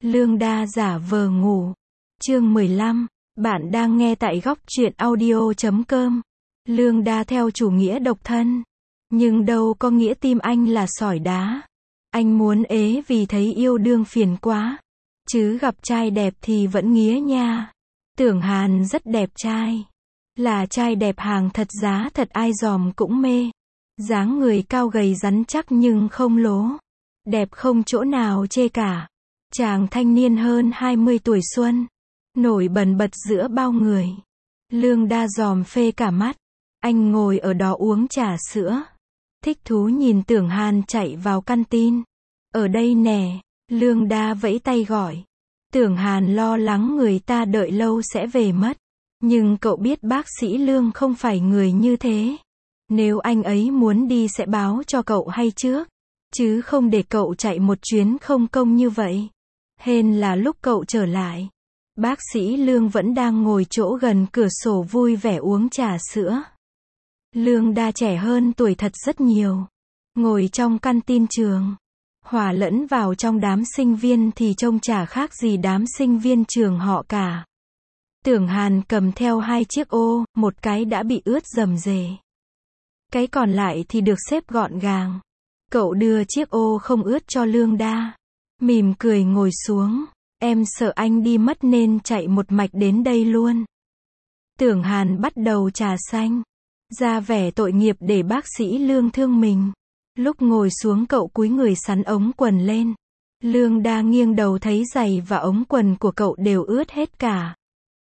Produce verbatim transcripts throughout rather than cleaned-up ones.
Lương Đa giả vờ ngủ. Chương mười lăm. Bạn đang nghe tại góc truyện audio chấm com. Lương Đa theo chủ nghĩa độc thân. Nhưng đâu có nghĩa tim anh là sỏi đá. Anh muốn ế vì thấy yêu đương phiền quá. Chứ gặp trai đẹp thì vẫn nghía nha. Tưởng Hàn rất đẹp trai. Là trai đẹp hàng thật giá thật, ai dòm cũng mê. Dáng người cao gầy rắn chắc nhưng không lố. Đẹp không chỗ nào chê cả. Chàng thanh niên hơn hai mươi tuổi xuân. Nổi bần bật giữa bao người. Lương Đa dòm phê cả mắt. Anh ngồi ở đó uống trà sữa. Thích thú nhìn Tưởng Hàn chạy vào căn tin. Ở đây nè. Lương Đa vẫy tay gọi. Tưởng Hàn lo lắng người ta đợi lâu sẽ về mất. Nhưng cậu biết bác sĩ Lương không phải người như thế. Nếu anh ấy muốn đi sẽ báo cho cậu hay trước. Chứ không để cậu chạy một chuyến không công như vậy. Hên là lúc cậu trở lại. Bác sĩ Lương vẫn đang ngồi chỗ gần cửa sổ vui vẻ uống trà sữa. Lương Đa trẻ hơn tuổi thật rất nhiều. Ngồi trong căn tin trường. Hòa lẫn vào trong đám sinh viên thì trông chả khác gì đám sinh viên trường họ cả. Tưởng Hàn cầm theo hai chiếc ô, một cái đã bị ướt rầm rề. Cái còn lại thì được xếp gọn gàng. Cậu đưa chiếc ô không ướt cho Lương Đa. Mỉm cười ngồi xuống. Em sợ anh đi mất nên chạy một mạch đến đây luôn. Tưởng Hàn bắt đầu trà xanh. Ra vẻ tội nghiệp để bác sĩ Lương thương mình. Lúc ngồi xuống cậu cúi người xắn ống quần lên. Lương Đa nghiêng đầu thấy giày và ống quần của cậu đều ướt hết cả.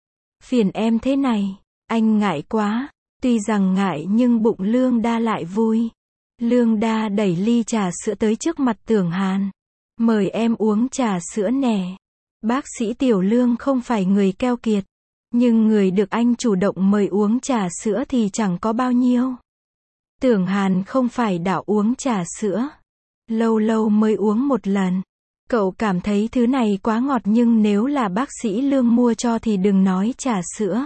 Phiền em thế này. Anh ngại quá. Tuy rằng ngại nhưng bụng Lương Đa lại vui. Lương Đa đẩy ly trà sữa tới trước mặt Tưởng Hàn. Mời em uống trà sữa nè. Bác sĩ Tiểu Lương không phải người keo kiệt. Nhưng người được anh chủ động mời uống trà sữa thì chẳng có bao nhiêu. Tưởng Hàn không phải đạo uống trà sữa. Lâu lâu mới uống một lần. Cậu cảm thấy thứ này quá ngọt nhưng nếu là bác sĩ Lương mua cho thì đừng nói trà sữa.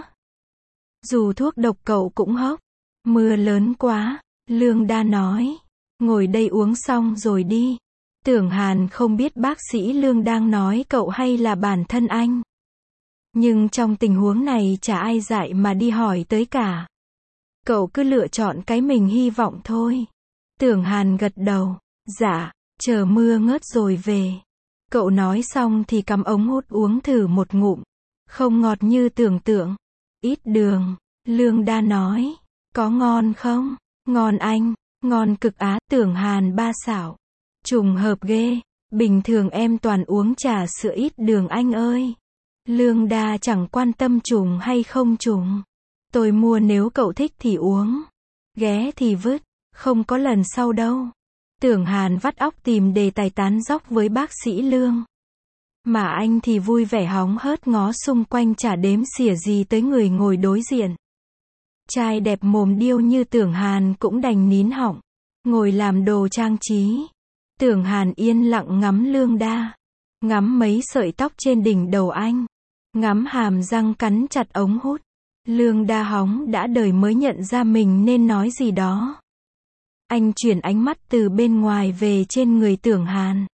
Dù thuốc độc cậu cũng hốc. Mưa lớn quá. Lương Đa nói. Ngồi đây uống xong rồi đi. Tưởng Hàn không biết bác sĩ Lương đang nói cậu hay là bản thân anh. Nhưng trong tình huống này chả ai dại mà đi hỏi tới cả. Cậu cứ lựa chọn cái mình hy vọng thôi. Tưởng Hàn gật đầu. Dạ, chờ mưa ngớt rồi về. Cậu nói xong thì cắm ống hút uống thử một ngụm. Không ngọt như tưởng tượng. Ít đường. Lương Đa nói. Có ngon không? Ngon anh. Ngon cực á. Tưởng Hàn ba xảo. Trùng hợp ghê. Bình thường em toàn uống trà sữa ít đường anh ơi. Lương Đa chẳng quan tâm trùng hay không trùng. Tôi mua nếu cậu thích thì uống. Ghé thì vứt. Không có lần sau đâu. Tưởng Hàn vắt óc tìm đề tài tán dóc với bác sĩ Lương. Mà anh thì vui vẻ hóng hớt ngó xung quanh chả đếm xỉa gì tới người ngồi đối diện. Trai đẹp mồm điêu như Tưởng Hàn cũng đành nín họng. Ngồi làm đồ trang trí. Tưởng Hàn yên lặng ngắm Lương Đa. Ngắm mấy sợi tóc trên đỉnh đầu anh. Ngắm hàm răng cắn chặt ống hút. Lương Đa hóng đã đời mới nhận ra mình nên nói gì đó. Anh chuyển ánh mắt từ bên ngoài về trên người Tưởng Hàn.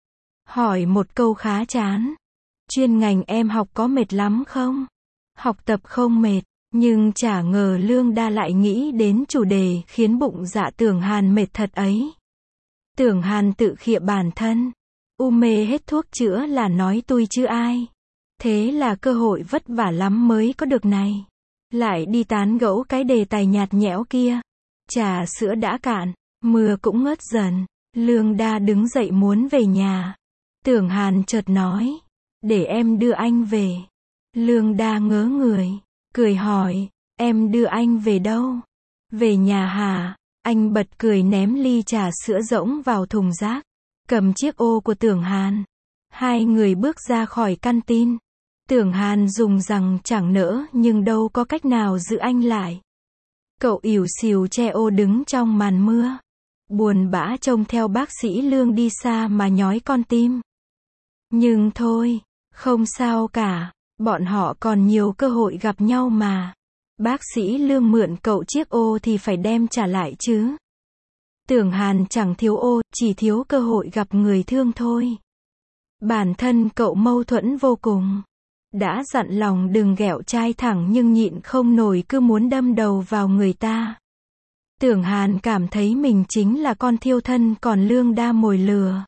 Hỏi một câu khá chán. Chuyên ngành em học có mệt lắm không? Học tập không mệt. Nhưng chả ngờ Lương Đa lại nghĩ đến chủ đề khiến bụng dạ Tưởng Hàn mệt thật ấy. Tưởng Hàn tự khịa bản thân. U mê hết thuốc chữa là nói tui chứ ai. Thế là cơ hội vất vả lắm mới có được này. Lại đi tán gẫu cái đề tài nhạt nhẽo kia. Trà sữa đã cạn. Mưa cũng ngớt dần. Lương Đa đứng dậy muốn về nhà. Tưởng Hàn chợt nói. Để em đưa anh về. Lương Đa ngớ người. Cười hỏi. Em đưa anh về đâu? Về nhà hả? Anh bật cười ném ly trà sữa rỗng vào thùng rác. Cầm chiếc ô của Tưởng Hàn. Hai người bước ra khỏi căn tin. Tưởng Hàn dùng rằng chẳng nỡ nhưng đâu có cách nào giữ anh lại. Cậu ỉu xìu che ô đứng trong màn mưa. Buồn bã trông theo bác sĩ Lương đi xa mà nhói con tim. Nhưng thôi, không sao cả. Bọn họ còn nhiều cơ hội gặp nhau mà. Bác sĩ Lương mượn cậu chiếc ô thì phải đem trả lại chứ. Tưởng Hàn chẳng thiếu ô, chỉ thiếu cơ hội gặp người thương thôi. Bản thân cậu mâu thuẫn vô cùng. Đã dặn lòng đừng ghẹo trai thẳng nhưng nhịn không nổi cứ muốn đâm đầu vào người ta. Tưởng Hàn cảm thấy mình chính là con thiêu thân còn Lương Đa mồi lừa.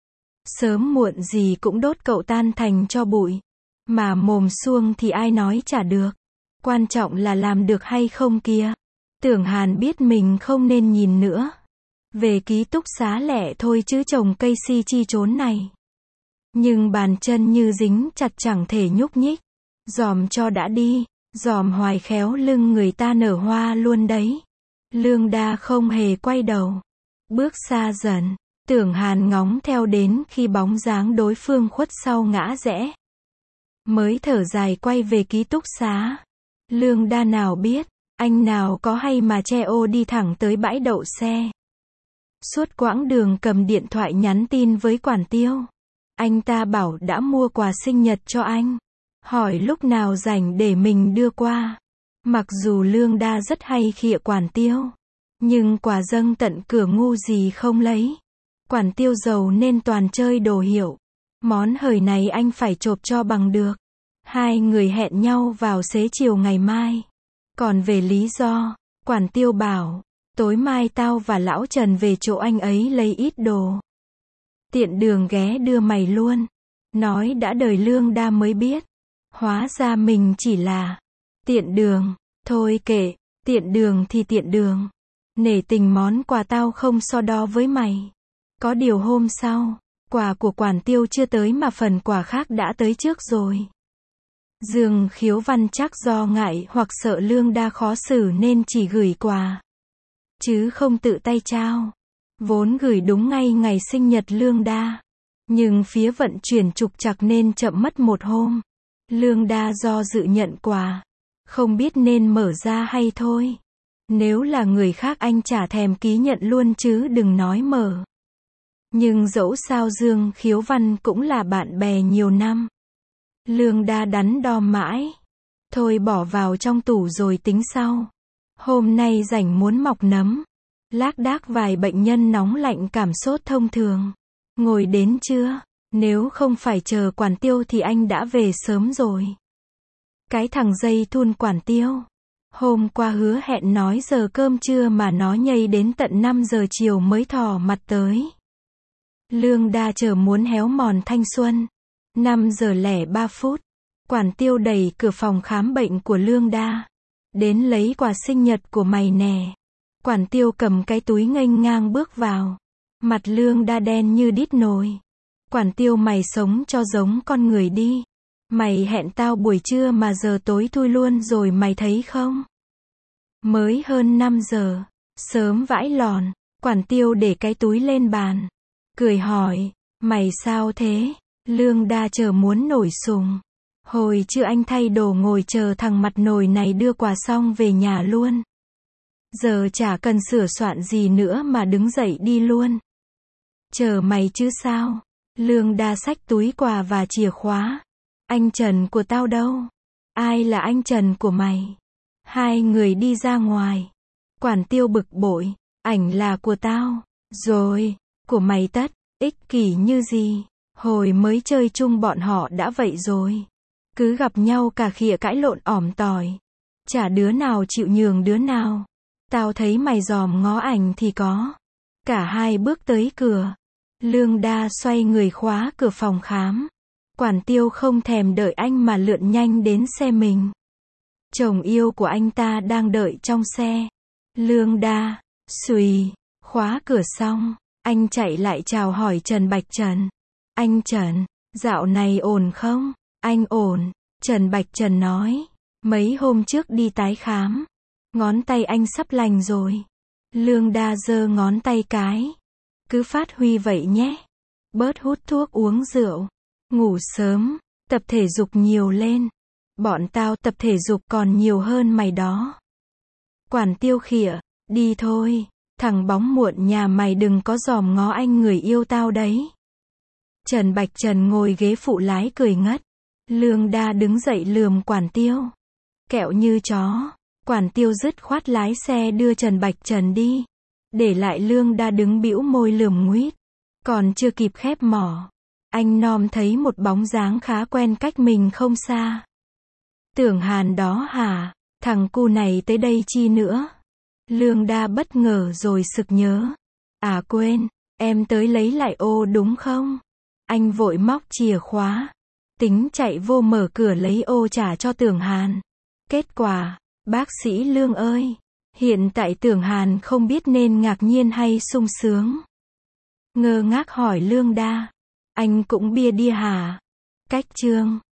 Sớm muộn gì cũng đốt cậu tan thành tro bụi. Mà mồm suông thì ai nói chả được. Quan trọng là làm được hay không kia. Tưởng Hàn biết mình không nên nhìn nữa. Về ký túc xá lẻ thôi chứ trồng cây si chi trốn này. Nhưng bàn chân như dính chặt chẳng thể nhúc nhích. Dòm cho đã đi. Dòm hoài khéo lưng người ta nở hoa luôn đấy. Lương Đa không hề quay đầu. Bước xa dần. Tưởng Hàn ngóng theo đến khi bóng dáng đối phương khuất sau ngã rẽ. Mới thở dài quay về ký túc xá. Lương Đa nào biết, anh nào có hay mà che ô đi thẳng tới bãi đậu xe. Suốt quãng đường cầm điện thoại nhắn tin với quản tiêu. Anh ta bảo đã mua quà sinh nhật cho anh. Hỏi lúc nào rảnh để mình đưa qua. Mặc dù Lương Đa rất hay khịa quản tiêu. Nhưng quà dâng tận cửa ngu gì không lấy. Quản tiêu giàu nên toàn chơi đồ hiệu. Món hời này anh phải chộp cho bằng được. Hai người hẹn nhau vào xế chiều ngày mai. Còn về lý do, quản tiêu bảo, tối mai tao và lão Trần về chỗ anh ấy lấy ít đồ. Tiện đường ghé đưa mày luôn. Nói đã đời Lương Đa mới biết. Hóa ra mình chỉ là tiện đường. Thôi kệ, tiện đường thì tiện đường. Nể tình món quà tao không so đo với mày. Có điều hôm sau, quà của quản tiêu chưa tới mà phần quà khác đã tới trước rồi. Dương Khiếu Văn chắc do ngại hoặc sợ Lương Đa khó xử nên chỉ gửi quà. Chứ không tự tay trao. Vốn gửi đúng ngay ngày sinh nhật Lương Đa. Nhưng phía vận chuyển trục trặc nên chậm mất một hôm. Lương Đa do dự nhận quà. Không biết nên mở ra hay thôi. Nếu là người khác anh chả thèm ký nhận luôn chứ đừng nói mở. Nhưng dẫu sao Dương Khiếu Văn cũng là bạn bè nhiều năm. Lương Đa đắn đo mãi. Thôi bỏ vào trong tủ rồi tính sau. Hôm nay rảnh muốn mọc nấm. Lác đác vài bệnh nhân nóng lạnh cảm sốt thông thường. Ngồi đến trưa. Nếu không phải chờ quản tiêu thì anh đã về sớm rồi. Cái thằng dây thun quản tiêu. Hôm qua hứa hẹn nói giờ cơm trưa mà nó nhây đến tận năm giờ chiều mới thò mặt tới. Lương Đa chờ muốn héo mòn thanh xuân. năm giờ lẻ ba phút. Quản tiêu đẩy cửa phòng khám bệnh của Lương Đa. Đến lấy quà sinh nhật của mày nè. Quản tiêu cầm cái túi nghênh ngang bước vào. Mặt Lương Đa đen như đít nồi. Quản tiêu mày sống cho giống con người đi. Mày hẹn tao buổi trưa mà giờ tối thui luôn rồi mày thấy không? Mới hơn năm giờ. Sớm vãi lòn. Quản tiêu để cái túi lên bàn. Cười hỏi. Mày sao thế? Lương Đa chờ muốn nổi sùng. Hồi chưa anh thay đồ ngồi chờ thằng mặt nồi này đưa quà xong về nhà luôn. Giờ chả cần sửa soạn gì nữa mà đứng dậy đi luôn. Chờ mày chứ sao? Lương Đa xách túi quà và chìa khóa. Anh Trần của tao đâu? Ai là anh Trần của mày? Hai người đi ra ngoài. Quản tiêu bực bội. Ảnh là của tao. Rồi, của mày tất. Ích kỷ như gì? Hồi mới chơi chung bọn họ đã vậy rồi. Cứ gặp nhau cả khịa cãi lộn ỏm tỏi. Chả đứa nào chịu nhường đứa nào. Tao thấy mày dòm ngó ảnh thì có. Cả hai bước tới cửa. Lương Đa xoay người khóa cửa phòng khám. Quản tiêu không thèm đợi anh mà lượn nhanh đến xe mình. Chồng yêu của anh ta đang đợi trong xe. Lương Đa, xùy, khóa cửa xong. Anh chạy lại chào hỏi Trần Bạch Trần. Anh Trần, dạo này ổn không? Anh ổn, Trần Bạch Trần nói. Mấy hôm trước đi tái khám. Ngón tay anh sắp lành rồi. Lương Đa giơ ngón tay cái. Cứ phát huy vậy nhé. Bớt hút thuốc uống rượu. Ngủ sớm, tập thể dục nhiều lên. Bọn tao tập thể dục còn nhiều hơn mày đó. Quản tiêu khịa, đi thôi. Thằng bóng muộn nhà mày đừng có dòm ngó anh người yêu tao đấy. Trần Bạch Trần ngồi ghế phụ lái cười ngất. Lương Đa đứng dậy lườm quản tiêu. Kẹo như chó. Quản tiêu dứt khoát lái xe đưa Trần Bạch Trần đi. Để lại Lương Đa đứng bĩu môi lườm nguýt. Còn chưa kịp khép mỏ. Anh Nom thấy một bóng dáng khá quen cách mình không xa. Tưởng Hàn đó hả? Thằng cu này tới đây chi nữa? Lương Đa bất ngờ rồi sực nhớ. À quên, em tới lấy lại ô đúng không? Anh vội móc chìa khóa, tính chạy vô mở cửa lấy ô trả cho Tưởng Hàn. Kết quả, bác sĩ Lương ơi, hiện tại Tưởng Hàn không biết nên ngạc nhiên hay sung sướng. Ngơ ngác hỏi Lương Đa, anh cũng bia đi hả? Cách chương